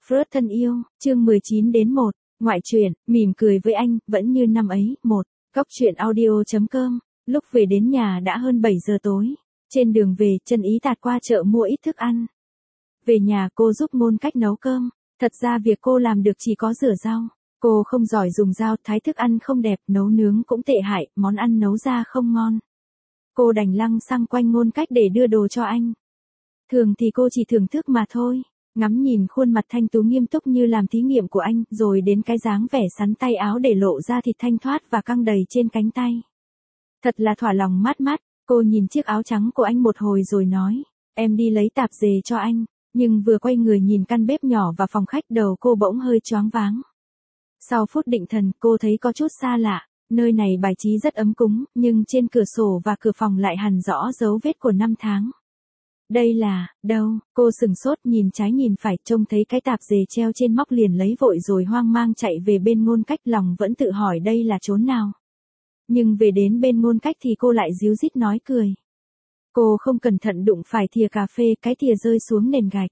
Freud thân yêu, chương 19-1, ngoại truyện, mỉm cười với anh, vẫn như năm ấy, Góc truyện audio.com, lúc về đến nhà đã hơn 7 giờ tối. Trên đường về, Trân Ý tạt qua chợ mua ít thức ăn. Về nhà cô giúp Ngôn Cách nấu cơm, thật ra việc cô làm được chỉ có rửa rau. Cô không giỏi dùng dao, thái thức ăn không đẹp, nấu nướng cũng tệ hại, món ăn nấu ra không ngon. Cô đành lăng xăng quanh Ngôn Cách để đưa đồ cho anh. Thường thì cô chỉ thưởng thức mà thôi. Ngắm nhìn khuôn mặt thanh tú nghiêm túc như làm thí nghiệm của anh, rồi đến cái dáng vẻ sắn tay áo để lộ ra thịt thanh thoát và căng đầy trên cánh tay. Thật là thỏa lòng mát mắt, cô nhìn chiếc áo trắng của anh một hồi rồi nói, em đi lấy tạp dề cho anh, nhưng vừa quay người nhìn căn bếp nhỏ và phòng khách đầu cô bỗng hơi choáng váng. Sau phút định thần cô thấy có chút xa lạ, nơi này bài trí rất ấm cúng, nhưng trên cửa sổ và cửa phòng lại hằn rõ dấu vết của năm tháng. Đây là, đâu, cô sừng sốt nhìn trái nhìn phải trông thấy cái tạp dề treo trên móc liền lấy vội rồi hoang mang chạy về bên Ngôn Cách lòng vẫn tự hỏi đây là chốn nào. Nhưng về đến bên Ngôn Cách thì cô lại ríu rít nói cười. Cô không cẩn thận đụng phải thìa cà phê, cái thìa rơi xuống nền gạch.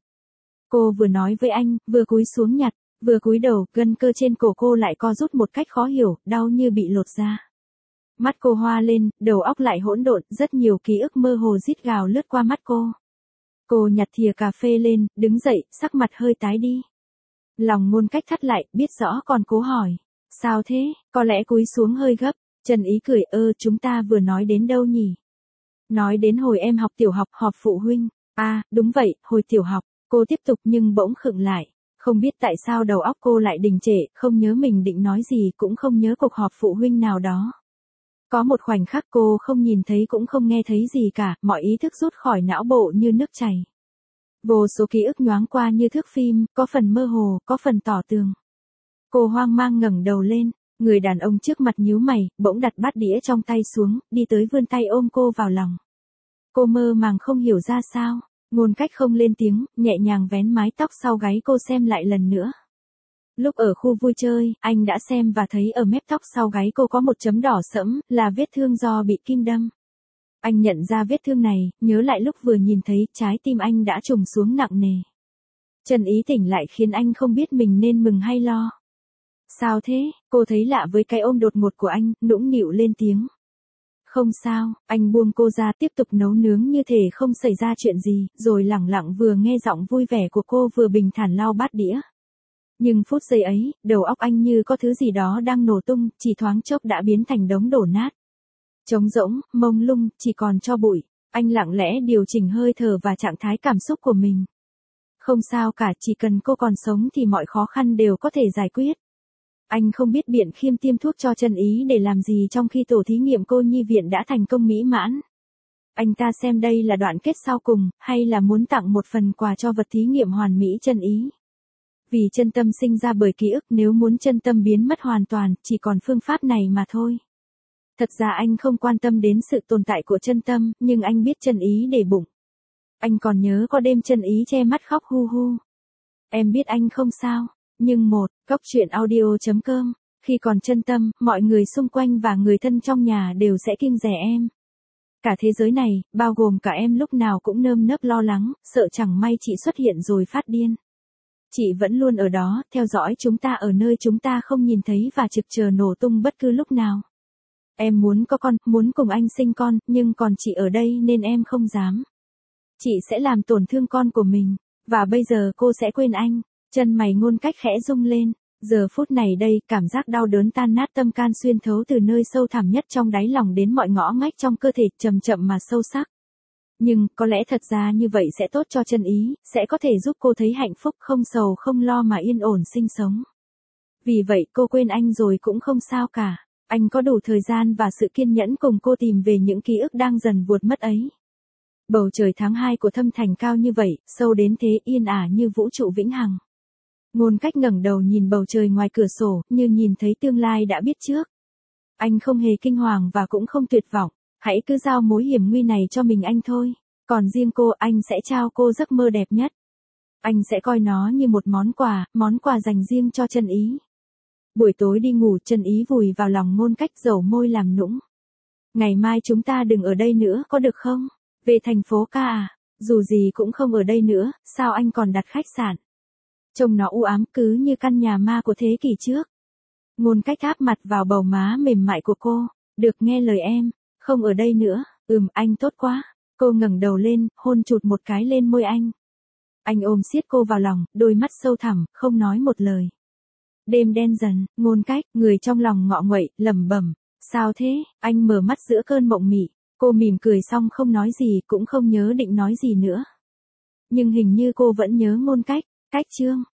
Cô vừa nói với anh, vừa cúi xuống nhặt, vừa cúi đầu, gân cơ trên cổ cô lại co rút một cách khó hiểu, đau như bị lột ra. Mắt cô hoa lên, đầu óc lại hỗn độn, rất nhiều ký ức mơ hồ rít gào lướt qua mắt cô. Cô nhặt thìa cà phê lên, đứng dậy, sắc mặt hơi tái đi. Lòng Ngôn Cách thắt lại, biết rõ còn cố hỏi. Sao thế, có lẽ cúi xuống hơi gấp. Trân Ý cười, chúng ta vừa nói đến đâu nhỉ? Nói đến hồi em học tiểu học, họp phụ huynh. À, đúng vậy, hồi tiểu học. Cô tiếp tục nhưng bỗng khựng lại. Không biết tại sao đầu óc cô lại đình trệ, không nhớ mình định nói gì, cũng không nhớ cuộc họp phụ huynh nào đó. Có một khoảnh khắc cô không nhìn thấy cũng không nghe thấy gì cả, mọi ý thức rút khỏi não bộ như nước chảy. Vô số ký ức nhoáng qua như thước phim, có phần mơ hồ, có phần tỏ tường. Cô hoang mang ngẩng đầu lên, người đàn ông trước mặt nhíu mày, bỗng đặt bát đĩa trong tay xuống, đi tới vươn tay ôm cô vào lòng. Cô mơ màng không hiểu ra sao, Ngôn Cách không lên tiếng, nhẹ nhàng vén mái tóc sau gáy cô xem lại lần nữa. Lúc ở khu vui chơi, anh đã xem và thấy ở mép tóc sau gáy cô có một chấm đỏ sẫm, là vết thương do bị kim đâm. Anh nhận ra vết thương này, nhớ lại lúc vừa nhìn thấy, trái tim anh đã trùng xuống nặng nề. Trân Ý tỉnh lại khiến anh không biết mình nên mừng hay lo. Sao thế, cô thấy lạ với cái ôm đột ngột của anh, nũng nịu lên tiếng. Không sao, anh buông cô ra tiếp tục nấu nướng như thể không xảy ra chuyện gì, rồi lẳng lặng vừa nghe giọng vui vẻ của cô vừa bình thản lau bát đĩa. Nhưng phút giây ấy, đầu óc anh như có thứ gì đó đang nổ tung, chỉ thoáng chốc đã biến thành đống đổ nát. Trống rỗng, mông lung, chỉ còn tro bụi. Anh lặng lẽ điều chỉnh hơi thở và trạng thái cảm xúc của mình. Không sao cả, chỉ cần cô còn sống thì mọi khó khăn đều có thể giải quyết. Anh không biết Biện Khiêm tiêm thuốc cho Trân Ý để làm gì trong khi tổ thí nghiệm cô nhi viện đã thành công mỹ mãn. Anh ta xem đây là đoạn kết sau cùng, hay là muốn tặng một phần quà cho vật thí nghiệm hoàn mỹ Trân Ý. Vì chân tâm sinh ra bởi ký ức, nếu muốn chân tâm biến mất hoàn toàn, chỉ còn phương pháp này mà thôi. Thật ra anh không quan tâm đến sự tồn tại của chân tâm, nhưng anh biết Trân Ý để bụng. Anh còn nhớ có đêm Trân Ý che mắt khóc hu hu. Em biết anh không sao, nhưng Góc truyện audio.com, khi còn chân tâm, mọi người xung quanh và người thân trong nhà đều sẽ kiêng dè em. Cả thế giới này, bao gồm cả em lúc nào cũng nơm nớp lo lắng, sợ chẳng may chị xuất hiện rồi phát điên. Chị vẫn luôn ở đó, theo dõi chúng ta ở nơi chúng ta không nhìn thấy và trực chờ nổ tung bất cứ lúc nào. Em muốn có con, muốn cùng anh sinh con, nhưng còn chị ở đây nên em không dám. Chị sẽ làm tổn thương con của mình, và bây giờ cô sẽ quên anh. Chân mày Ngôn Cách khẽ rung lên. Giờ phút này đây, cảm giác đau đớn tan nát tâm can xuyên thấu từ nơi sâu thẳm nhất trong đáy lòng đến mọi ngõ ngách trong cơ thể, chậm chậm mà sâu sắc. Nhưng, có lẽ thật ra như vậy sẽ tốt cho Trân Ý, sẽ có thể giúp cô thấy hạnh phúc, không sầu không lo mà yên ổn sinh sống. Vì vậy cô quên anh rồi cũng không sao cả. Anh có đủ thời gian và sự kiên nhẫn cùng cô tìm về những ký ức đang dần vuột mất ấy. Bầu trời tháng 2 của Thâm Thành cao như vậy, sâu đến thế, yên ả như vũ trụ vĩnh hằng. Ngôn Cách ngẩng đầu nhìn bầu trời ngoài cửa sổ, như nhìn thấy tương lai đã biết trước. Anh không hề kinh hoàng và cũng không tuyệt vọng, hãy cứ giao mối hiểm nguy này cho mình anh thôi. Còn riêng cô, anh sẽ trao cô giấc mơ đẹp nhất. Anh sẽ coi nó như một món quà dành riêng cho Trân Ý. Buổi tối đi ngủ, Trân Ý vùi vào lòng Ngôn Cách, dầu môi làm nũng. Ngày mai chúng ta đừng ở đây nữa, có được không? Về thành phố ca à? Dù gì cũng không ở đây nữa, sao anh còn đặt khách sạn? Trông nó u ám cứ như căn nhà ma của thế kỷ trước. Ngôn Cách áp mặt vào bầu má mềm mại của cô. Được nghe lời em, không ở đây nữa, anh tốt quá. Cô ngẩng đầu lên, hôn chụt một cái lên môi anh. Anh ôm siết cô vào lòng, đôi mắt sâu thẳm, không nói một lời. Đêm đen dần, Ngôn Cách, người trong lòng ngọ nguậy, lẩm bẩm. Sao thế? Anh mở mắt giữa cơn mộng mị. Cô mỉm cười xong không nói gì, cũng không nhớ định nói gì nữa. Nhưng hình như cô vẫn nhớ Ngôn Cách. Cách chương